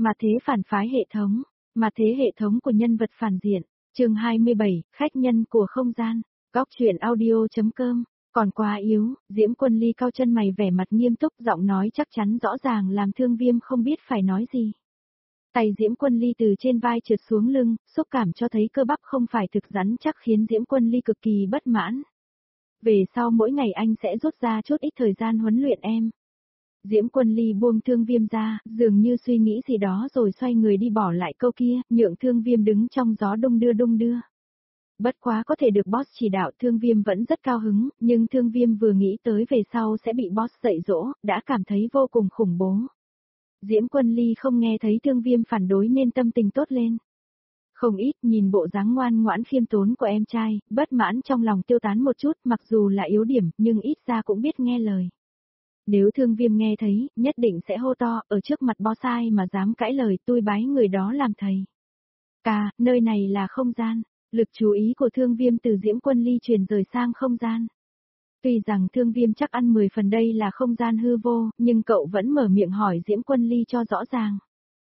Mà thế phản phái hệ thống. Mà thế hệ thống của nhân vật phản diện. Chương 27, khách nhân của không gian. Góc truyện audio.com. Còn quá yếu, Diễm Quân Ly cau chân mày vẻ mặt nghiêm túc, giọng nói chắc chắn rõ ràng làm Thương Viêm không biết phải nói gì. Tay Diễm Quân Ly từ trên vai trượt xuống lưng, xúc cảm cho thấy cơ bắp không phải thực rắn chắc khiến Diễm Quân Ly cực kỳ bất mãn. Về sau mỗi ngày anh sẽ rút ra chút ít thời gian huấn luyện em. Diễm Quân Ly buông Thương Viêm ra, dường như suy nghĩ gì đó rồi xoay người đi bỏ lại câu kia, nhượng Thương Viêm đứng trong gió đung đưa đung đưa. Bất quá có thể được boss chỉ đạo, Thương Viêm vẫn rất cao hứng, nhưng Thương Viêm vừa nghĩ tới về sau sẽ bị boss dạy dỗ, đã cảm thấy vô cùng khủng bố. Diễm Quân Ly không nghe thấy Thương Viêm phản đối nên tâm tình tốt lên. Không ít, nhìn bộ dáng ngoan ngoãn khiêm tốn của em trai, bất mãn trong lòng tiêu tán một chút, mặc dù là yếu điểm, nhưng ít ra cũng biết nghe lời. Nếu Thương Viêm nghe thấy, nhất định sẽ hô to, ở trước mặt boss ai mà dám cãi lời, tôi bái người đó làm thầy. Nơi này là không gian. Lực chú ý của Thương Viêm từ Diễm Quân Ly chuyển rời sang không gian. Tuy rằng Thương Viêm chắc ăn 10 phần đây là không gian hư vô, nhưng cậu vẫn mở miệng hỏi Diễm Quân Ly cho rõ ràng.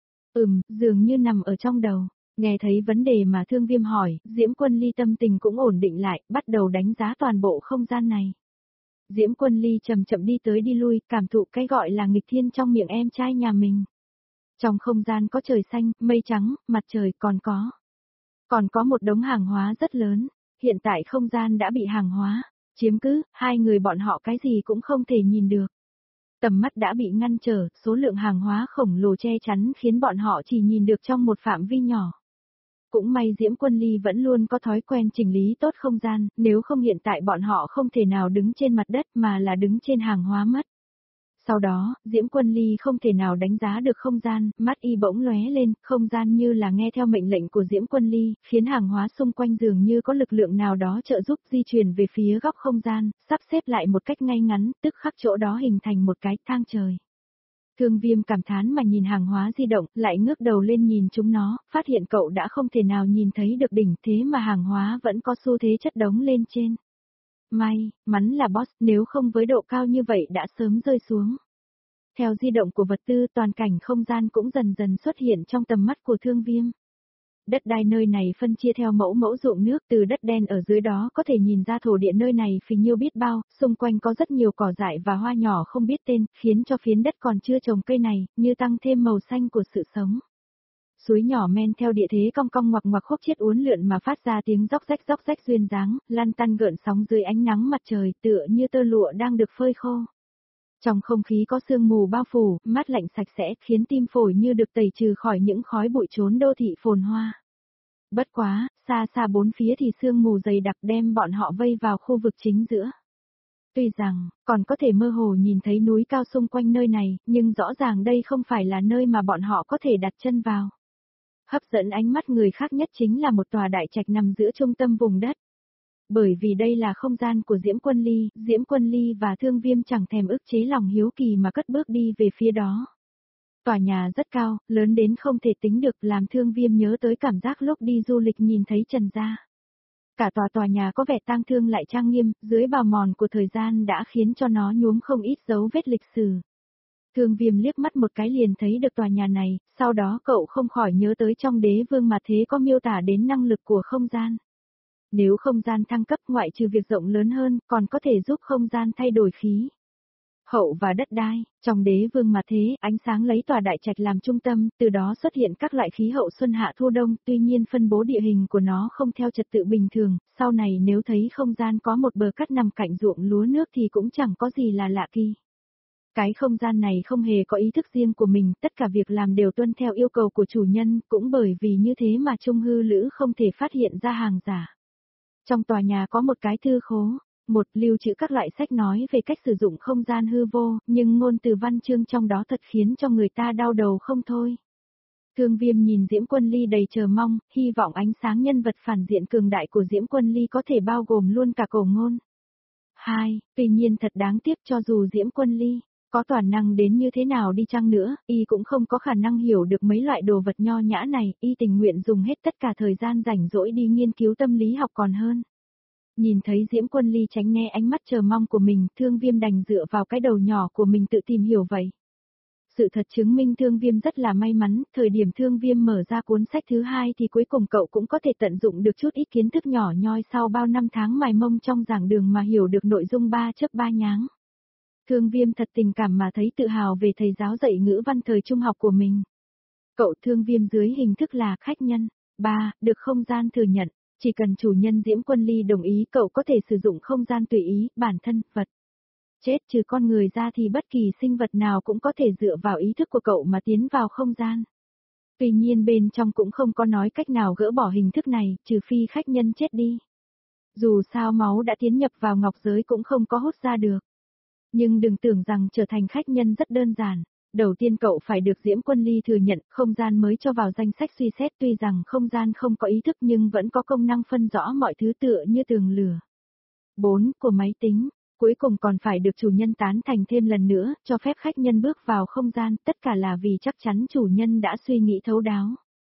Dường như nằm ở trong đầu. Nghe thấy vấn đề mà Thương Viêm hỏi, Diễm Quân Ly tâm tình cũng ổn định lại, bắt đầu đánh giá toàn bộ không gian này. Diễm Quân Ly chậm chậm đi tới đi lui, cảm thụ cái gọi là nghịch thiên trong miệng em trai nhà mình. Trong không gian có trời xanh, mây trắng, mặt trời còn có một đống hàng hóa rất lớn, hiện tại không gian đã bị hàng hóa chiếm cứ, hai người bọn họ cái gì cũng không thể nhìn được. Tầm mắt đã bị ngăn trở, số lượng hàng hóa khổng lồ che chắn khiến bọn họ chỉ nhìn được trong một phạm vi nhỏ. Cũng may Diễm Quân Ly vẫn luôn có thói quen chỉnh lý tốt không gian, nếu không hiện tại bọn họ không thể nào đứng trên mặt đất mà là đứng trên hàng hóa mất. Sau đó, Diễm Quân Ly không thể nào đánh giá được không gian, mắt y bỗng lóe lên, không gian như là nghe theo mệnh lệnh của Diễm Quân Ly, khiến hàng hóa xung quanh dường như có lực lượng nào đó trợ giúp di chuyển về phía góc không gian, sắp xếp lại một cách ngay ngắn, tức khắc chỗ đó hình thành một cái thang trời. Thương Viêm cảm thán mà nhìn hàng hóa di động, lại ngước đầu lên nhìn chúng nó, phát hiện cậu đã không thể nào nhìn thấy được đỉnh, thế mà hàng hóa vẫn có xu thế chất đống lên trên. May mắn là boss, nếu không với độ cao như vậy đã sớm rơi xuống. Theo di động của vật tư, toàn cảnh không gian cũng dần dần xuất hiện trong tầm mắt của Thương Viêm. Đất đai nơi này phân chia theo mẫu ruộng nước, từ đất đen ở dưới đó có thể nhìn ra thổ địa nơi này phì nhiêu biết bao, xung quanh có rất nhiều cỏ dại và hoa nhỏ không biết tên, khiến cho phiến đất còn chưa trồng cây này, như tăng thêm màu xanh của sự sống. Suối nhỏ men theo địa thế cong cong ngoặc ngoặc khúc chiết uốn lượn mà phát ra tiếng róc rách duyên dáng, lăn tăn gợn sóng dưới ánh nắng mặt trời, tựa như tơ lụa đang được phơi khô. Trong không khí có sương mù bao phủ, mát lạnh sạch sẽ, khiến tim phổi như được tẩy trừ khỏi những khói bụi trốn đô thị phồn hoa. Bất quá, xa xa bốn phía thì sương mù dày đặc đem bọn họ vây vào khu vực chính giữa. Tuy rằng, còn có thể mơ hồ nhìn thấy núi cao xung quanh nơi này, nhưng rõ ràng đây không phải là nơi mà bọn họ có thể đặt chân vào. Hấp dẫn ánh mắt người khác nhất chính là một tòa đại trạch nằm giữa trung tâm vùng đất. Bởi vì đây là không gian của Diễm Quân Ly và Thương Viêm chẳng thèm ức chế lòng hiếu kỳ mà cất bước đi về phía đó. Tòa nhà rất cao, lớn đến không thể tính được, làm Thương Viêm nhớ tới cảm giác lúc đi du lịch nhìn thấy Trần gia. Cả tòa nhà có vẻ tang thương lại trang nghiêm, dưới bào mòn của thời gian đã khiến cho nó nhuốm không ít dấu vết lịch sử. Thương Viêm liếc mắt một cái liền thấy được tòa nhà này, sau đó cậu không khỏi nhớ tới trong Đế Vương mà thế có miêu tả đến năng lực của không gian. Nếu không gian thăng cấp ngoại trừ việc rộng lớn hơn, còn có thể giúp không gian thay đổi khí hậu và đất đai. Trong Đế Vương mà thế, ánh sáng lấy tòa đại trạch làm trung tâm, từ đó xuất hiện các loại khí hậu xuân hạ thu đông, tuy nhiên phân bố địa hình của nó không theo trật tự bình thường, sau này nếu thấy không gian có một bờ cắt nằm cạnh ruộng lúa nước thì cũng chẳng có gì là lạ kỳ. Cái không gian này không hề có ý thức riêng của mình, tất cả việc làm đều tuân theo yêu cầu của chủ nhân, cũng bởi vì như thế mà Trung Hư Lữ không thể phát hiện ra hàng giả. Trong tòa nhà có một cái thư khố, lưu trữ các loại sách nói về cách sử dụng không gian hư vô, nhưng ngôn từ văn chương trong đó thật khiến cho người ta đau đầu không thôi. Thương Viêm nhìn Diễm Quân Ly đầy chờ mong, hy vọng ánh sáng nhân vật phản diện cường đại của Diễm Quân Ly có thể bao gồm luôn cả cổ ngôn. Tuy nhiên thật đáng tiếc, cho dù Diễm Quân Ly có toàn năng đến như thế nào đi chăng nữa, y cũng không có khả năng hiểu được mấy loại đồ vật nho nhã này, y tình nguyện dùng hết tất cả thời gian rảnh rỗi đi nghiên cứu tâm lý học còn hơn. Nhìn thấy Diễm Quân Ly tránh né ánh mắt chờ mong của mình, Thương Viêm đành dựa vào cái đầu nhỏ của mình tự tìm hiểu vậy. Sự thật chứng minh Thương Viêm rất là may mắn, thời điểm Thương Viêm mở ra cuốn sách thứ hai thì cuối cùng cậu cũng có thể tận dụng được chút ít kiến thức nhỏ nhoi sau bao năm tháng mài mông trong giảng đường mà hiểu được nội dung ba chớp ba nháng. Thương Viêm thật tình cảm mà thấy tự hào về thầy giáo dạy ngữ văn thời trung học của mình. Cậu Thương Viêm dưới hình thức là khách nhân. 3. Được không gian thừa nhận. Chỉ cần chủ nhân Diễm Quân Ly đồng ý cậu có thể sử dụng không gian tùy ý, bản thân, vật. Chết trừ con người ra thì bất kỳ sinh vật nào cũng có thể dựa vào ý thức của cậu mà tiến vào không gian. Tuy nhiên bên trong cũng không có nói cách nào gỡ bỏ hình thức này, trừ phi khách nhân chết đi. Dù sao máu đã tiến nhập vào ngọc giới cũng không có hút ra được. Nhưng đừng tưởng rằng trở thành khách nhân rất đơn giản. Đầu tiên cậu phải được Diễm Quân Ly thừa nhận, không gian mới cho vào danh sách suy xét, tuy rằng không gian không có ý thức nhưng vẫn có công năng phân rõ mọi thứ tựa như tường lửa. 4. Của máy tính. Cuối cùng còn phải được chủ nhân tán thành thêm lần nữa, cho phép khách nhân bước vào không gian, tất cả là vì chắc chắn chủ nhân đã suy nghĩ thấu đáo.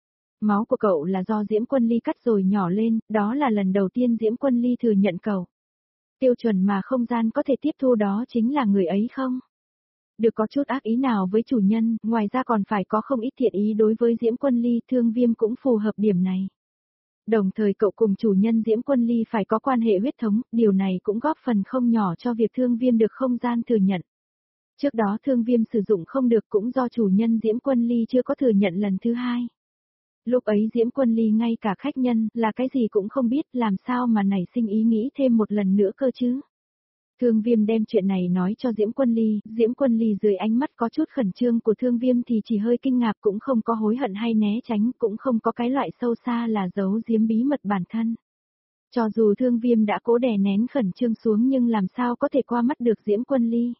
Máu của cậu là do Diễm Quân Ly cắt rồi nhỏ lên, đó là lần đầu tiên Diễm Quân Ly thừa nhận cậu. Tiêu chuẩn mà không gian có thể tiếp thu đó chính là người ấy không? Được có chút ác ý nào với chủ nhân, ngoài ra còn phải có không ít thiện ý đối với Diễm Quân Ly, Thương Viêm cũng phù hợp điểm này. Đồng thời cậu cùng chủ nhân Diễm Quân Ly phải có quan hệ huyết thống, điều này cũng góp phần không nhỏ cho việc Thương Viêm được không gian thừa nhận. Trước đó Thương Viêm sử dụng không được cũng do chủ nhân Diễm Quân Ly chưa có thừa nhận lần thứ hai. Lúc ấy Diễm Quân Ly ngay cả khách nhân là cái gì cũng không biết, làm sao mà nảy sinh ý nghĩ thêm một lần nữa cơ chứ. Thương Viêm đem chuyện này nói cho Diễm Quân Ly dưới ánh mắt có chút khẩn trương của Thương Viêm thì chỉ hơi kinh ngạc, cũng không có hối hận hay né tránh, cũng không có cái loại sâu xa là giấu giếm bí mật bản thân. Cho dù Thương Viêm đã cố đè nén khẩn trương xuống nhưng làm sao có thể qua mắt được Diễm Quân Ly.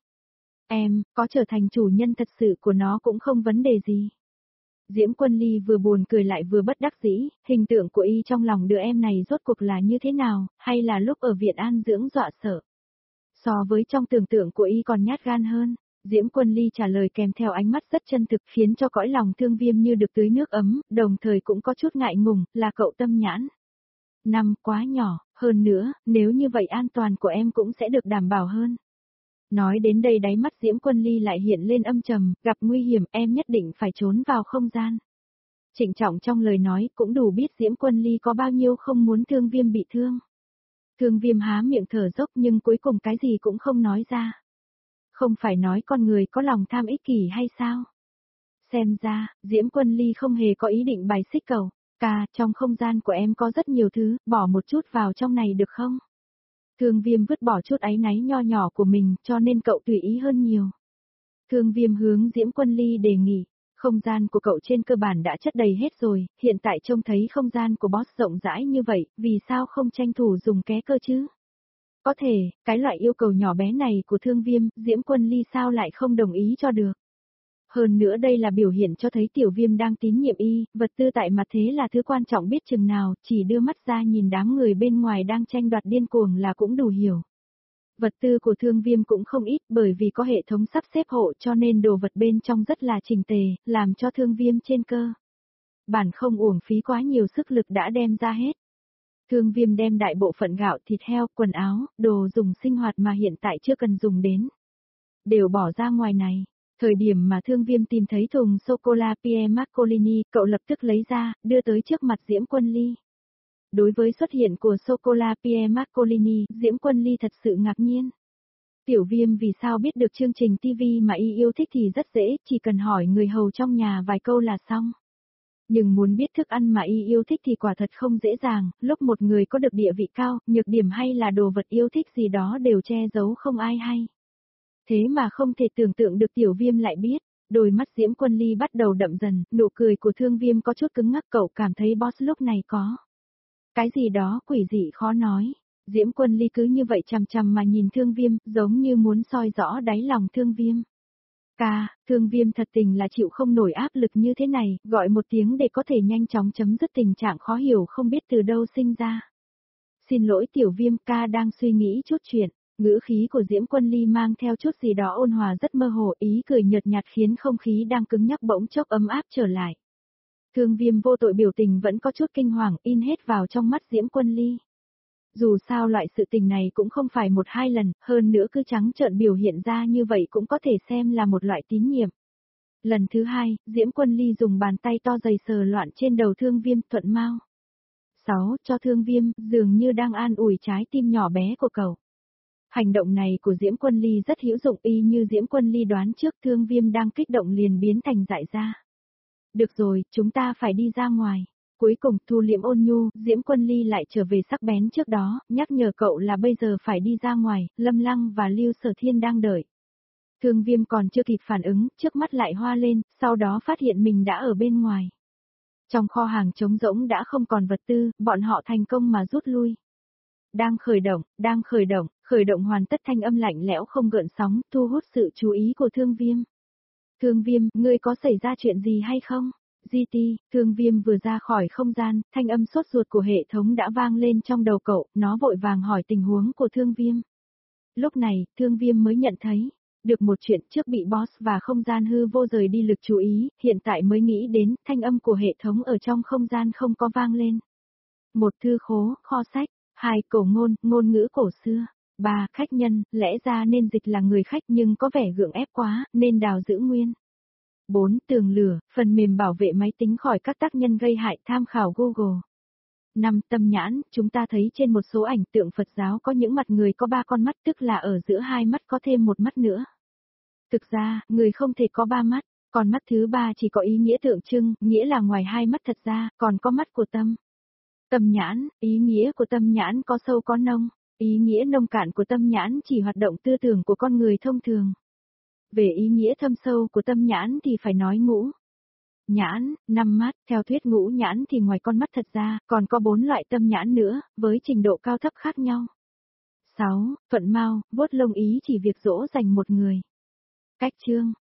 Em, có trở thành chủ nhân thật sự của nó cũng không vấn đề gì. Diễm Quân Ly vừa buồn cười lại vừa bất đắc dĩ, hình tượng của y trong lòng đứa em này rốt cuộc là như thế nào, hay là lúc ở viện an dưỡng dọa sợ. So với trong tưởng tượng của y còn nhát gan hơn, Diễm Quân Ly trả lời kèm theo ánh mắt rất chân thực khiến cho cõi lòng Thương Viêm như được tưới nước ấm, đồng thời cũng có chút ngại ngùng, là cậu tâm nhãn. Năm quá nhỏ, hơn nữa, nếu như vậy an toàn của em cũng sẽ được đảm bảo hơn. Nói đến đây đáy mắt Diễm Quân Ly lại hiện lên âm trầm, gặp nguy hiểm em nhất định phải trốn vào không gian. Trịnh trọng trong lời nói cũng đủ biết Diễm Quân Ly có bao nhiêu không muốn Thương Viêm bị thương. Thương Viêm há miệng thở dốc nhưng cuối cùng cái gì cũng không nói ra. Không phải nói con người có lòng tham ích kỷ hay sao? Xem ra, Diễm Quân Ly không hề có ý định bài xích cậu. Ca, trong không gian của em có rất nhiều thứ, bỏ một chút vào trong này được không? Thương Viêm vứt bỏ chút áy náy nho nhỏ của mình cho nên cậu tùy ý hơn nhiều. Thương Viêm hướng Diễm Quân Ly đề nghị. Không gian của cậu trên cơ bản đã chất đầy hết rồi, hiện tại trông thấy không gian của boss rộng rãi như vậy, vì sao không tranh thủ dùng ké cơ chứ? Có thể, cái loại yêu cầu nhỏ bé này của Thương Viêm, Diễm Quân Ly sao lại không đồng ý cho được? Hơn nữa đây là biểu hiện cho thấy Tiểu Viêm đang tín nhiệm y, vật tư tại mặt thế là thứ quan trọng biết chừng nào, chỉ đưa mắt ra nhìn đám người bên ngoài đang tranh đoạt điên cuồng là cũng đủ hiểu. Vật tư của Thương Viêm cũng không ít bởi vì có hệ thống sắp xếp hộ cho nên đồ vật bên trong rất là chỉnh tề, làm cho Thương Viêm trên cơ. Bản không uổng phí quá nhiều sức lực đã đem ra hết. Thương Viêm đem đại bộ phận gạo, thịt heo, quần áo, đồ dùng sinh hoạt mà hiện tại chưa cần dùng đến. Đều bỏ ra ngoài này. Thời điểm mà Thương Viêm tìm thấy thùng sô-cô-la Pierre Marcolini, cậu lập tức lấy ra, đưa tới trước mặt Diễm Quân Ly. Đối với xuất hiện của sô-cô-la Pierre Marcolini, Diễm Quân Ly thật sự ngạc nhiên. Tiểu Viêm vì sao biết được chương trình TV mà y yêu thích thì rất dễ, chỉ cần hỏi người hầu trong nhà vài câu là xong. Nhưng muốn biết thức ăn mà y yêu thích thì quả thật không dễ dàng, lúc một người có được địa vị cao, nhược điểm hay là đồ vật yêu thích gì đó đều che giấu không ai hay. Thế mà không thể tưởng tượng được Tiểu Viêm lại biết, đôi mắt Diễm Quân Ly bắt đầu đậm dần, nụ cười của Thương Viêm có chút cứng ngắc, cậu cảm thấy boss lúc này có cái gì đó quỷ dị khó nói. Diễm Quân Ly cứ như vậy chằm chằm mà nhìn Thương Viêm, giống như muốn soi rõ đáy lòng Thương Viêm. Ca, Thương Viêm thật tình là chịu không nổi áp lực như thế này, gọi một tiếng để có thể nhanh chóng chấm dứt tình trạng khó hiểu không biết từ đâu sinh ra. Xin lỗi Tiểu Viêm, ca đang suy nghĩ chút chuyện. Ngữ khí của Diễm Quân Ly mang theo chút gì đó ôn hòa rất mơ hồ, ý cười nhợt nhạt khiến không khí đang cứng nhắc bỗng chốc ấm áp trở lại. Thương Viêm vô tội biểu tình vẫn có chút kinh hoàng in hết vào trong mắt Diễm Quân Ly. Dù sao loại sự tình này cũng không phải một hai lần, hơn nữa cứ trắng trợn biểu hiện ra như vậy cũng có thể xem là một loại tín nhiệm. Lần thứ hai, Diễm Quân Ly dùng bàn tay to dày sờ loạn trên đầu Thương Viêm thuận mau. 6. Cho Thương Viêm, dường như đang an ủi trái tim nhỏ bé của cậu. Hành động này của Diễm Quân Ly rất hữu dụng, y như Diễm Quân Ly đoán trước, Thương Viêm đang kích động liền biến thành dại ra. Được rồi, chúng ta phải đi ra ngoài. Cuối cùng thu liễm ôn nhu, Diễm Quân Ly lại trở về sắc bén trước đó, nhắc nhở cậu là bây giờ phải đi ra ngoài, Lâm Lăng và Lưu Sở Thiên đang đợi. Thương Viêm còn chưa kịp phản ứng, trước mắt lại hoa lên, sau đó phát hiện mình đã ở bên ngoài. Trong kho hàng trống rỗng đã không còn vật tư, bọn họ thành công mà rút lui. Đang khởi động hoàn tất, thanh âm lạnh lẽo không gợn sóng, thu hút sự chú ý của Thương Viêm. Thương Viêm, ngươi có xảy ra chuyện gì hay không? GT, Thương Viêm vừa ra khỏi không gian, thanh âm sốt ruột của hệ thống đã vang lên trong đầu cậu, nó vội vàng hỏi tình huống của Thương Viêm. Lúc này, Thương Viêm mới nhận thấy, được một chuyện trước bị boss và không gian hư vô rời đi lực chú ý, hiện tại mới nghĩ đến, thanh âm của hệ thống ở trong không gian không có vang lên. 1. Thư khố, kho sách. 2. Cổ ngôn, ngôn ngữ cổ xưa. 3. Khách nhân, lẽ ra nên dịch là người khách nhưng có vẻ gượng ép quá, nên đào giữ nguyên. 4. Tường lửa, phần mềm bảo vệ máy tính khỏi các tác nhân gây hại, tham khảo Google. 5. Tâm nhãn, chúng ta thấy trên một số ảnh tượng Phật giáo có những mặt người có 3 con mắt, tức là ở giữa 2 mắt có thêm một mắt nữa. Thực ra, người không thể có 3 mắt, còn mắt thứ 3 chỉ có ý nghĩa tượng trưng, nghĩa là ngoài 2 mắt thật ra, còn có mắt của tâm. Tâm nhãn, ý nghĩa của tâm nhãn có sâu có nông, ý nghĩa nông cạn của tâm nhãn chỉ hoạt động tư tưởng của con người thông thường. Về ý nghĩa thâm sâu của tâm nhãn thì phải nói ngũ nhãn, 5 mắt, theo thuyết ngũ nhãn thì ngoài con mắt thật ra, còn có 4 loại tâm nhãn nữa, với trình độ cao thấp khác nhau. 6. Thuận mau, vuốt lông ý chỉ việc dỗ dành một người. Cách chương